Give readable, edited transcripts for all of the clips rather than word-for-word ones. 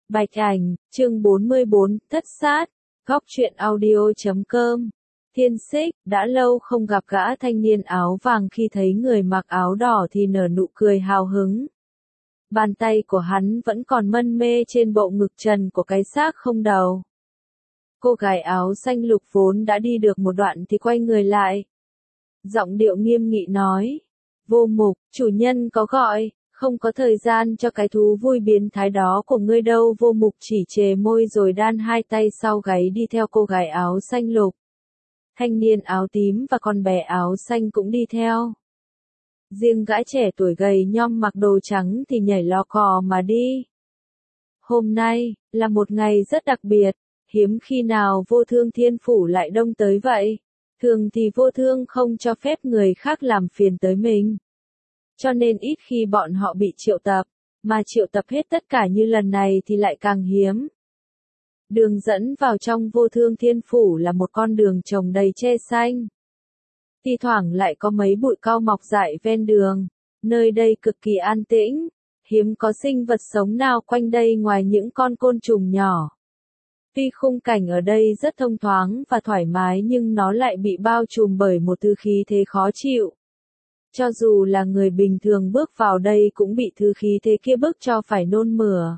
Bạch ảnh, chương 44, thất sát, góc truyện audio.com. Thiên Xích, đã lâu không gặp gã thanh niên áo vàng, khi thấy người mặc áo đỏ thì nở nụ cười hào hứng. Bàn tay của hắn vẫn còn mân mê trên bộ ngực trần của cái xác không đầu. Cô gái áo xanh lục vốn đã đi được một đoạn thì quay người lại. Giọng điệu nghiêm nghị nói, Vô Mục, chủ nhân có gọi, không có thời gian cho cái thú vui biến thái đó của ngươi đâu. Vô Mục chỉ chề môi rồi đan hai tay sau gáy đi theo cô gái áo xanh lục. Thanh niên áo tím và con bé áo xanh cũng đi theo. Riêng gã trẻ tuổi gầy nhom mặc đồ trắng thì nhảy lò cò mà đi. Hôm nay, là một ngày rất đặc biệt, hiếm khi nào Vô Thương Thiên Phủ lại đông tới vậy. Thường thì Vô Thương không cho phép người khác làm phiền tới mình. Cho nên ít khi bọn họ bị triệu tập, mà triệu tập hết tất cả như lần này thì lại càng hiếm. Đường dẫn vào trong Vô Thương Thiên Phủ là một con đường trồng đầy tre xanh. Thi thoảng lại có mấy bụi cau mọc dại ven đường, nơi đây cực kỳ an tĩnh, hiếm có sinh vật sống nào quanh đây ngoài những con côn trùng nhỏ. Tuy khung cảnh ở đây rất thông thoáng và thoải mái nhưng nó lại bị bao trùm bởi một thứ khí thế khó chịu. Cho dù là người bình thường bước vào đây cũng bị thứ khí thế kia bức cho phải nôn mửa.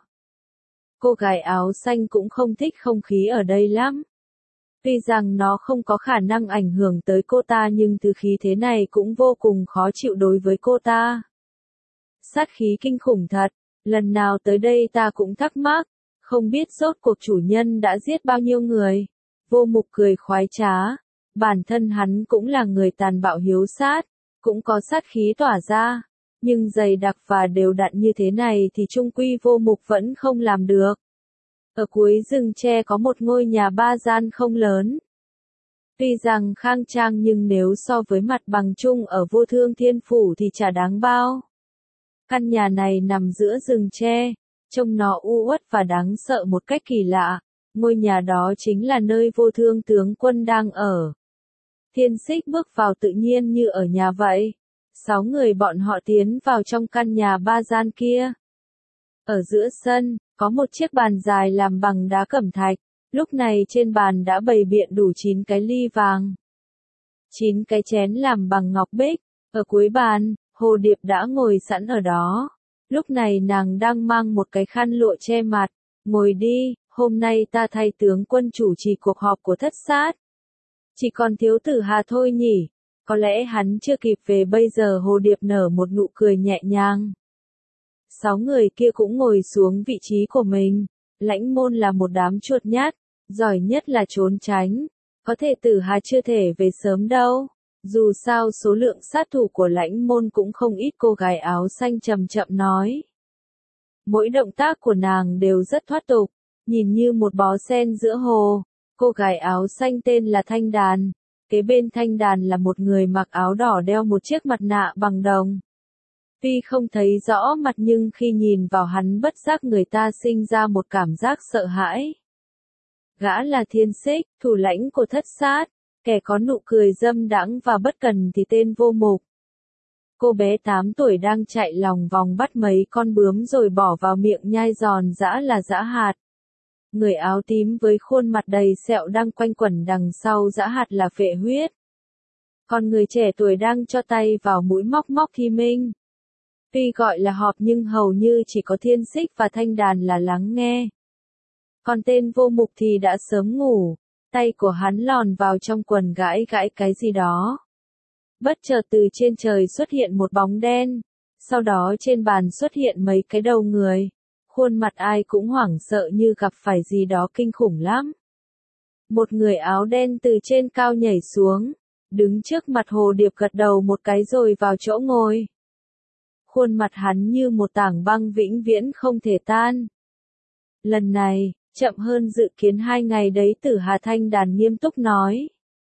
Cô gái áo xanh cũng không thích không khí ở đây lắm. Tuy rằng nó không có khả năng ảnh hưởng tới cô ta nhưng thứ khí thế này cũng vô cùng khó chịu đối với cô ta. Sát khí kinh khủng thật, lần nào tới đây ta cũng thắc mắc, không biết rốt cuộc chủ nhân đã giết bao nhiêu người. Vô Mục cười khoái trá, bản thân hắn cũng là người tàn bạo hiếu sát, cũng có sát khí tỏa ra, nhưng dày đặc và đều đặn như thế này thì chung quy Vô Mục vẫn không làm được. Ở cuối rừng tre có một ngôi nhà ba gian không lớn. Tuy rằng khang trang nhưng nếu so với mặt bằng chung ở Vô Thương Thiên Phủ thì chả đáng bao. Căn nhà này nằm giữa rừng tre, trông nó u uất và đáng sợ một cách kỳ lạ. Ngôi nhà đó chính là nơi Vô Thương tướng quân đang ở. Thiên Xích bước vào tự nhiên như ở nhà vậy. 6 người bọn họ tiến vào trong căn nhà ba gian kia. Ở giữa sân, có một chiếc bàn dài làm bằng đá cẩm thạch. Lúc này trên bàn đã bày biện đủ 9 cái ly vàng. 9 cái chén làm bằng ngọc bích. Ở cuối bàn, Hồ Điệp đã ngồi sẵn ở đó. Lúc này nàng đang mang một cái khăn lụa che mặt. Ngồi đi, hôm nay ta thay tướng quân chủ trì cuộc họp của thất sát. Chỉ còn thiếu tử Hà thôi nhỉ, có lẽ hắn chưa kịp về bây giờ. Hồ Điệp nở một nụ cười nhẹ nhàng. 6 người kia cũng ngồi xuống vị trí của mình. Lãnh môn là một đám chuột nhát, giỏi nhất là trốn tránh. Có thể tử Hà chưa thể về sớm đâu. Dù sao số lượng sát thủ của lãnh môn cũng không ít. Cô gái áo xanh chậm chậm nói. Mỗi động tác của nàng đều rất thoát tục, nhìn như một bó sen giữa hồ. Cô gái áo xanh tên là Thanh Đàn. Kế bên Thanh Đàn là một người mặc áo đỏ đeo một chiếc mặt nạ bằng đồng. Tuy không thấy rõ mặt nhưng khi nhìn vào hắn bất giác người ta sinh ra một cảm giác sợ hãi. Gã là Thiên Xích, thủ lãnh của thất sát, kẻ có nụ cười dâm đãng và bất cần thì tên Vô Mục. Cô bé 8 tuổi đang chạy lòng vòng bắt mấy con bướm rồi bỏ vào miệng nhai giòn giã là Dã Hạt. Người áo tím với khuôn mặt đầy sẹo đang quanh quẩn đằng sau Dã Hạt là Phệ Huyết. Còn người trẻ tuổi đang cho tay vào mũi móc móc Thi Minh. Tuy gọi là họp nhưng hầu như chỉ có Thiên Xích và Thanh Đàn là lắng nghe. Còn tên Vô Mục thì đã sớm ngủ, tay của hắn lòn vào trong quần gãi gãi cái gì đó. Bất chợt từ trên trời xuất hiện một bóng đen, sau đó trên bàn xuất hiện mấy cái đầu người. Khuôn mặt ai cũng hoảng sợ như gặp phải gì đó kinh khủng lắm. Một người áo đen từ trên cao nhảy xuống, đứng trước mặt Hồ Điệp gật đầu một cái rồi vào chỗ ngồi. Khuôn mặt hắn như một tảng băng vĩnh viễn không thể tan. Lần này, chậm hơn dự kiến 2 ngày đấy. Tử Hà. Thanh Đàn nghiêm túc nói.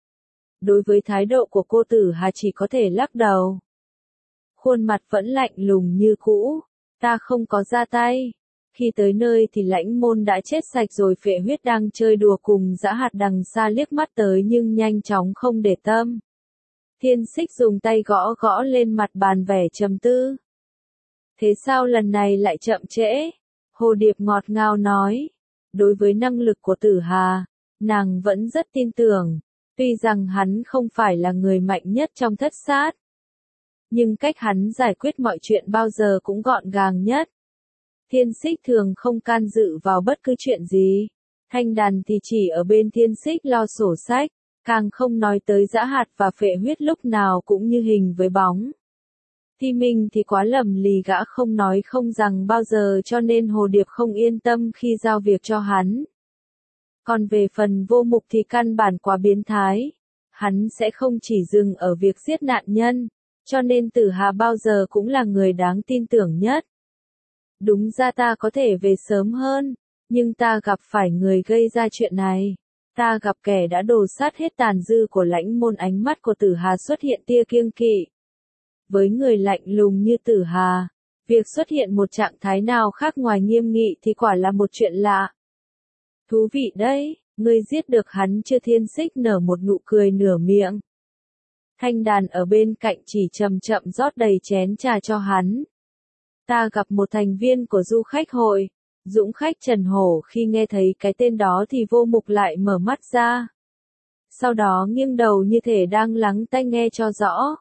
Đối với thái độ của cô Tử Hà chỉ có thể lắc đầu. Khuôn mặt vẫn lạnh lùng như cũ. Ta không có ra tay. Khi tới nơi thì lãnh môn đã chết sạch rồi. Phệ Huyết đang chơi đùa cùng Dã Hạt đằng xa liếc mắt tới nhưng nhanh chóng không để tâm. Thiên Xích dùng tay gõ gõ lên mặt bàn vẻ trầm tư. Thế sao lần này lại chậm trễ? Hồ Điệp ngọt ngào nói. Đối với năng lực của Tử Hà, nàng vẫn rất tin tưởng. Tuy rằng hắn không phải là người mạnh nhất trong thất sát, nhưng cách hắn giải quyết mọi chuyện bao giờ cũng gọn gàng nhất. Thiên Xích thường không can dự vào bất cứ chuyện gì. Thanh Đàn thì chỉ ở bên Thiên Xích lo sổ sách, càng không nói tới Dã Hạt và Phệ Huyết lúc nào cũng như hình với bóng. Thi Minh thì quá lầm lì, gã không nói không rằng bao giờ, cho nên Hồ Điệp không yên tâm khi giao việc cho hắn. Còn về phần Vô Mục thì căn bản quá biến thái. Hắn sẽ không chỉ dừng ở việc giết nạn nhân, cho nên Tử Hà bao giờ cũng là người đáng tin tưởng nhất. Đúng ra ta có thể về sớm hơn, nhưng ta gặp phải người gây ra chuyện này. Ta gặp kẻ đã đổ sát hết tàn dư của Lãnh Môn. Ánh mắt của Tử Hà xuất hiện tia kiêng kỵ. Với người lạnh lùng như Tử Hà, việc xuất hiện một trạng thái nào khác ngoài nghiêm nghị thì quả là một chuyện lạ. Thú vị đấy, ngươi giết được hắn chưa? Thiên Xích nở một nụ cười nửa miệng. Thanh Đàn ở bên cạnh chỉ chậm chậm rót đầy chén trà cho hắn. Ta gặp một thành viên của du khách hội, Dũng khách Trần Hổ. Khi nghe thấy cái tên đó thì Vô Mục lại mở mắt ra. Sau đó nghiêng đầu như thể đang lắng tai nghe cho rõ.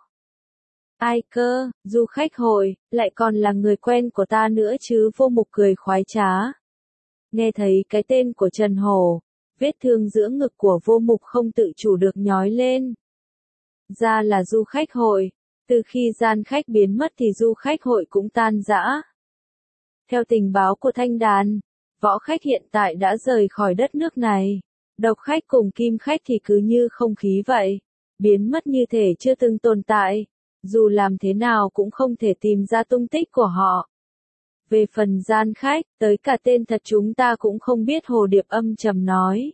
Ai cơ, du khách hội, lại còn là người quen của ta nữa chứ? Vô Mục cười khoái trá. Nghe thấy cái tên của Trần Hổ, vết thương giữa ngực của Vô Mục không tự chủ được nhói lên. Ra là du khách hội, từ khi gian khách biến mất thì du khách hội cũng tan rã. Theo tình báo của Thanh Đàn, võ khách hiện tại đã rời khỏi đất nước này. Độc khách cùng kim khách thì cứ như không khí vậy, biến mất như thể chưa từng tồn tại. Dù làm thế nào cũng không thể tìm ra tung tích của họ. Về phần gian khách, tới cả tên thật chúng ta cũng không biết. Hồ Điệp âm trầm nói.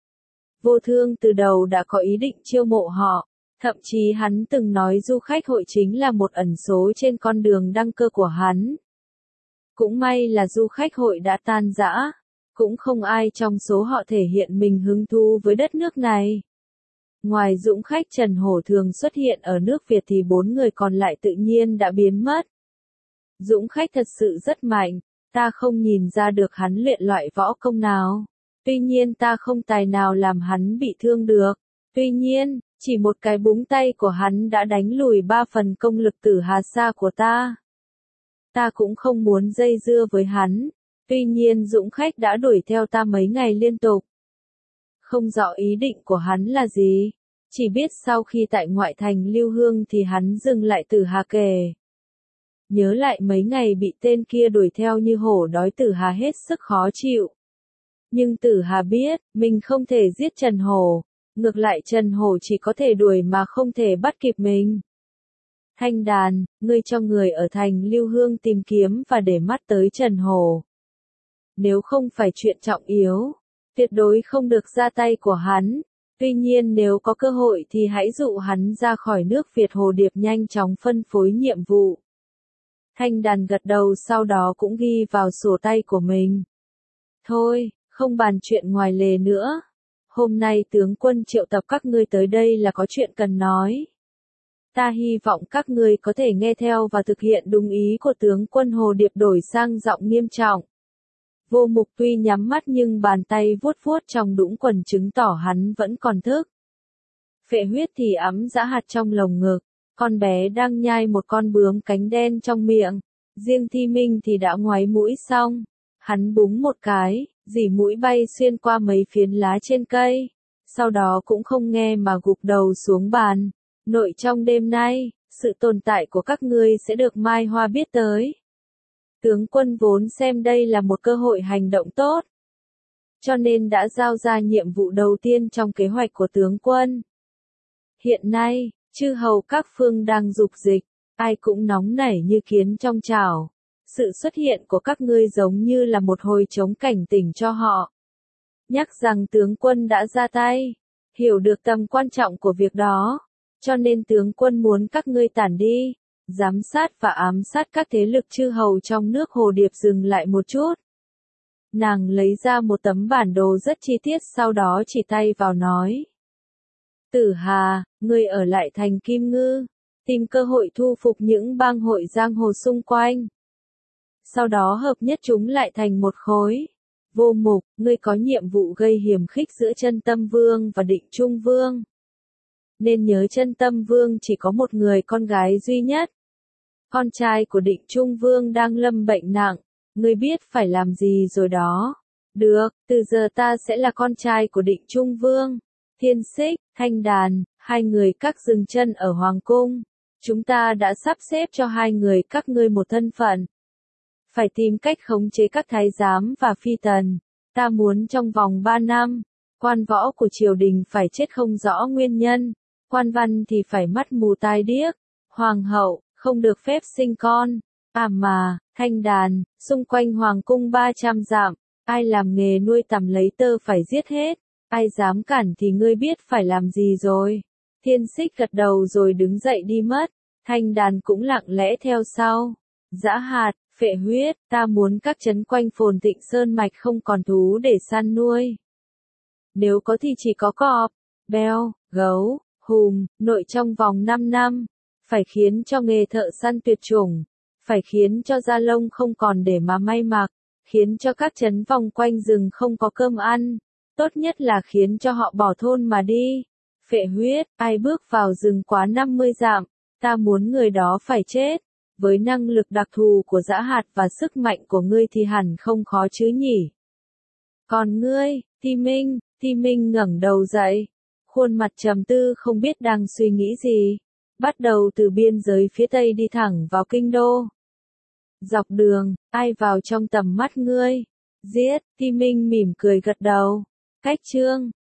Vô Thương từ đầu đã có ý định chiêu mộ họ. Thậm chí hắn từng nói du khách hội chính là một ẩn số trên con đường đăng cơ của hắn. Cũng may là du khách hội đã tan rã. Cũng không ai trong số họ thể hiện mình hứng thú với đất nước này. Ngoài Dũng khách Trần Hổ thường xuất hiện ở nước Việt thì 4 người còn lại tự nhiên đã biến mất. Dũng khách thật sự rất mạnh, ta không nhìn ra được hắn luyện loại võ công nào. Tuy nhiên ta không tài nào làm hắn bị thương được. Tuy nhiên, chỉ một cái búng tay của hắn đã đánh lùi 3 phần công lực Tử Hà Sa của ta. Ta cũng không muốn dây dưa với hắn. Tuy nhiên Dũng khách đã đuổi theo ta mấy ngày liên tục. Không rõ ý định của hắn là gì. Chỉ biết sau khi tại ngoại thành Lưu Hương thì hắn dừng lại Tử Hà kề. Nhớ lại mấy ngày bị tên kia đuổi theo như hổ đói, Tử Hà hết sức khó chịu. Nhưng Tử Hà biết, mình không thể giết Trần Hổ. Ngược lại Trần Hổ chỉ có thể đuổi mà không thể bắt kịp mình. Thanh Đàn, ngươi cho người ở thành Lưu Hương tìm kiếm và để mắt tới Trần Hổ. Nếu không phải chuyện trọng yếu, tuyệt đối không được ra tay của hắn. Tuy nhiên nếu có cơ hội thì hãy dụ hắn ra khỏi nước Việt. Hồ Điệp nhanh chóng phân phối nhiệm vụ. Thanh Đàn gật đầu, sau đó cũng ghi vào sổ tay của mình. Thôi, không bàn chuyện ngoài lề nữa. Hôm nay tướng quân triệu tập các ngươi tới đây là có chuyện cần nói. Ta hy vọng các ngươi có thể nghe theo và thực hiện đúng ý của tướng quân. Hồ Điệp đổi sang giọng nghiêm trọng. Vô Mục tuy nhắm mắt nhưng bàn tay vuốt vuốt trong đũng quần chứng tỏ hắn vẫn còn thức. Phệ Huyết thì ẵm Dã Hạt trong lồng ngực, con bé đang nhai một con bướm cánh đen trong miệng. Riêng Thi Minh thì đã ngoáy mũi xong, hắn búng một cái, dỉ mũi bay xuyên qua mấy phiến lá trên cây, sau đó cũng không nghe mà gục đầu xuống bàn. Nội trong đêm nay, sự tồn tại của các ngươi sẽ được Mai Hoa biết tới. Tướng quân vốn xem đây là một cơ hội hành động tốt, cho nên đã giao ra nhiệm vụ đầu tiên trong kế hoạch của tướng quân. Hiện nay, chư hầu các phương đang dục dịch, ai cũng nóng nảy như kiến trong chảo. Sự xuất hiện của các ngươi giống như là một hồi chống cảnh tỉnh cho họ. Nhắc rằng tướng quân đã ra tay, hiểu được tầm quan trọng của việc đó, cho nên tướng quân muốn các ngươi tản đi, giám sát và ám sát các thế lực chư hầu trong nước. Hồ Điệp dừng lại một chút. Nàng lấy ra một tấm bản đồ rất chi tiết, sau đó chỉ tay vào nói. Tử Hà, ngươi ở lại thành Kim Ngư, tìm cơ hội thu phục những bang hội giang hồ xung quanh. sau đó hợp nhất chúng lại thành một khối. Vô Mục, ngươi có nhiệm vụ gây hiềm khích giữa Chân Tâm Vương và Định Trung Vương. Nên nhớ Chân Tâm Vương chỉ có một người con gái duy nhất. Con trai của Định Trung Vương đang lâm bệnh nặng, ngươi biết phải làm gì rồi đó. Được, từ giờ ta sẽ là con trai của Định Trung Vương. Thiên Xích, Thanh Đàn, hai người các dừng chân ở Hoàng Cung. Chúng ta đã sắp xếp cho hai người các ngươi một thân phận. Phải tìm cách khống chế các thái giám và phi tần. Ta muốn trong vòng 3 năm, quan võ của triều đình phải chết không rõ nguyên nhân. Quan văn thì phải mắt mù tai điếc. Hoàng hậu, không được phép sinh con. Mà, Thanh Đàn, xung quanh Hoàng Cung 300 dặm. Ai làm nghề nuôi tằm lấy tơ phải giết hết. Ai dám cản thì ngươi biết phải làm gì rồi. Thiên Xích gật đầu rồi đứng dậy đi mất. Thanh Đàn cũng lặng lẽ theo sau. Dã Hạt, Phệ Huyết, ta muốn các trấn quanh Phồn Tịnh Sơn Mạch không còn thú để săn nuôi. Nếu có thì chỉ có cọp, beo, gấu, hùng, nội trong vòng 5 năm. Phải khiến cho nghề thợ săn tuyệt chủng. Phải khiến cho da lông không còn để mà may mặc. Khiến cho các trấn vòng quanh rừng không có cơm ăn. Tốt nhất là khiến cho họ bỏ thôn mà đi. Phệ Huyết, ai bước vào rừng quá 50 dặm, ta muốn người đó phải chết. Với năng lực đặc thù của Dã Hạt và sức mạnh của ngươi thì hẳn không khó chứ nhỉ. Còn ngươi, Thi Minh ngẩng đầu dậy. Khuôn mặt trầm tư không biết đang suy nghĩ gì. Bắt đầu từ biên giới phía tây đi thẳng vào kinh đô. Dọc đường, ai vào trong tầm mắt ngươi? Giết, Thi Minh mỉm cười gật đầu. Cách chương